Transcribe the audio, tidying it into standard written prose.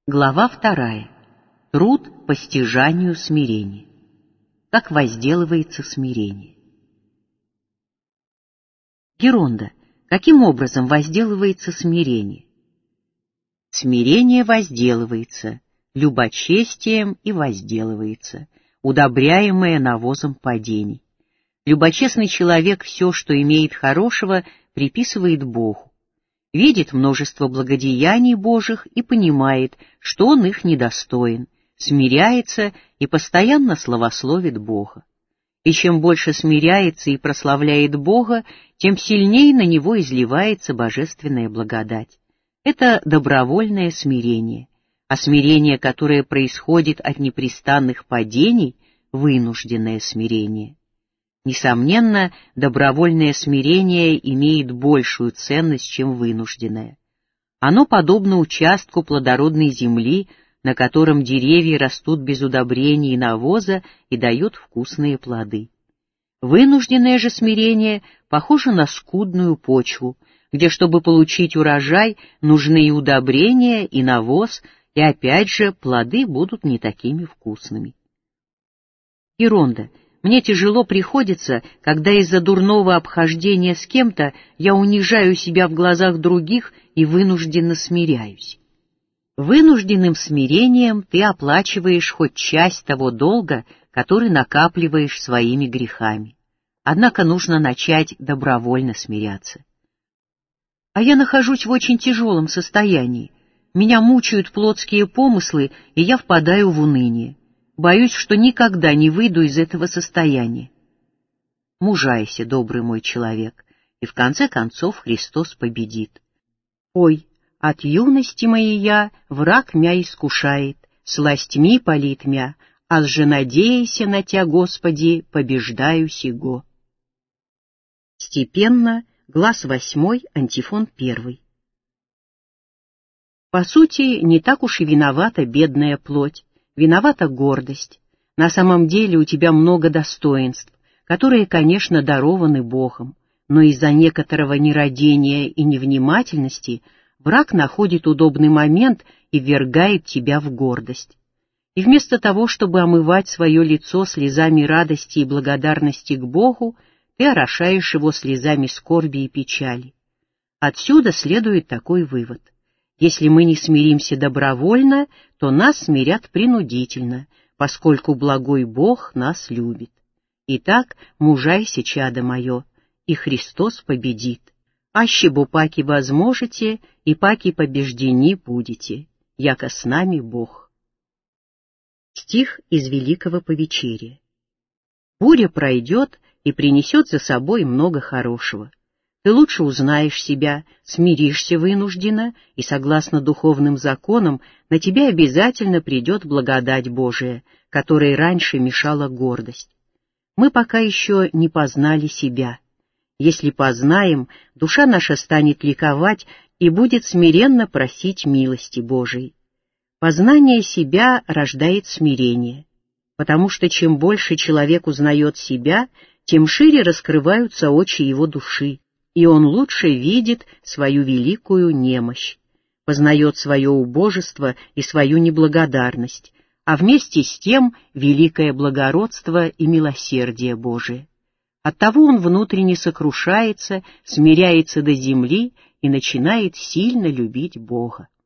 Глава 2. Труд по стяжанию смирения. Как возделывается смирение. Геронда. Каким образом возделывается смирение? Смирение возделывается, любочестием и возделывается, удобряемое навозом падений. Любочестный человек все, что имеет хорошего, приписывает Богу. Видит множество благодеяний Божьих и понимает, что он их недостоин, смиряется и постоянно славословит Бога. И чем больше смиряется и прославляет Бога, тем сильнее на него изливается божественная благодать. Это добровольное смирение, а смирение, которое происходит от непрестанных падений, вынужденное смирение. Несомненно, добровольное смирение имеет большую ценность, чем вынужденное. Оно подобно участку плодородной земли, на котором деревья растут без удобрений и навоза и дают вкусные плоды. Вынужденное же смирение похоже на скудную почву, где, чтобы получить урожай, нужны и удобрения, и навоз, и опять же плоды будут не такими вкусными. Геронда. Мне тяжело приходится, когда из-за дурного обхождения с кем-то я унижаю себя в глазах других и вынужденно смиряюсь. Вынужденным смирением ты оплачиваешь хоть часть того долга, который накапливаешь своими грехами. Однако нужно начать добровольно смиряться. А я нахожусь в очень тяжелом состоянии. Меня мучают плотские помыслы, и я впадаю в уныние. Боюсь, что никогда не выйду из этого состояния. Мужайся, добрый мой человек, и в конце концов Христос победит. Ой, от юности моей я, враг мя искушает, сластьми палит мя, аз же надеяся на Тя, Господи, побеждаю сего. Степенно, глас 8, антифон 1. По сути, не так уж и виновата бедная плоть. Виновата гордость. На самом деле у тебя много достоинств, которые, конечно, дарованы Богом, но из-за некоторого нерадения и невнимательности враг находит удобный момент и ввергает тебя в гордость. И вместо того, чтобы омывать свое лицо слезами радости и благодарности к Богу, ты орошаешь его слезами скорби и печали. Отсюда следует такой вывод. Если мы не смиримся добровольно, то нас смирят принудительно, поскольку благой Бог нас любит. Итак, мужайся, чадо мое, и Христос победит. Аще бо паки возможете, и паки побеждени будете, яко с нами Бог. Стих из Великого Повечерия. Буря пройдет и принесет за собой много хорошего. Ты лучше узнаешь себя, смиришься вынужденно, и, согласно духовным законам, на тебя обязательно придет благодать Божия, которой раньше мешала гордость. Мы пока еще не познали себя. Если познаем, душа наша станет ликовать и будет смиренно просить милости Божией. Познание себя рождает смирение, потому что чем больше человек узнает себя, тем шире раскрываются очи его души, и он лучше видит свою великую немощь, познает свое убожество и свою неблагодарность, а вместе с тем великое благородство и милосердие Божие. Оттого он внутренне сокрушается, смиряется до земли и начинает сильно любить Бога.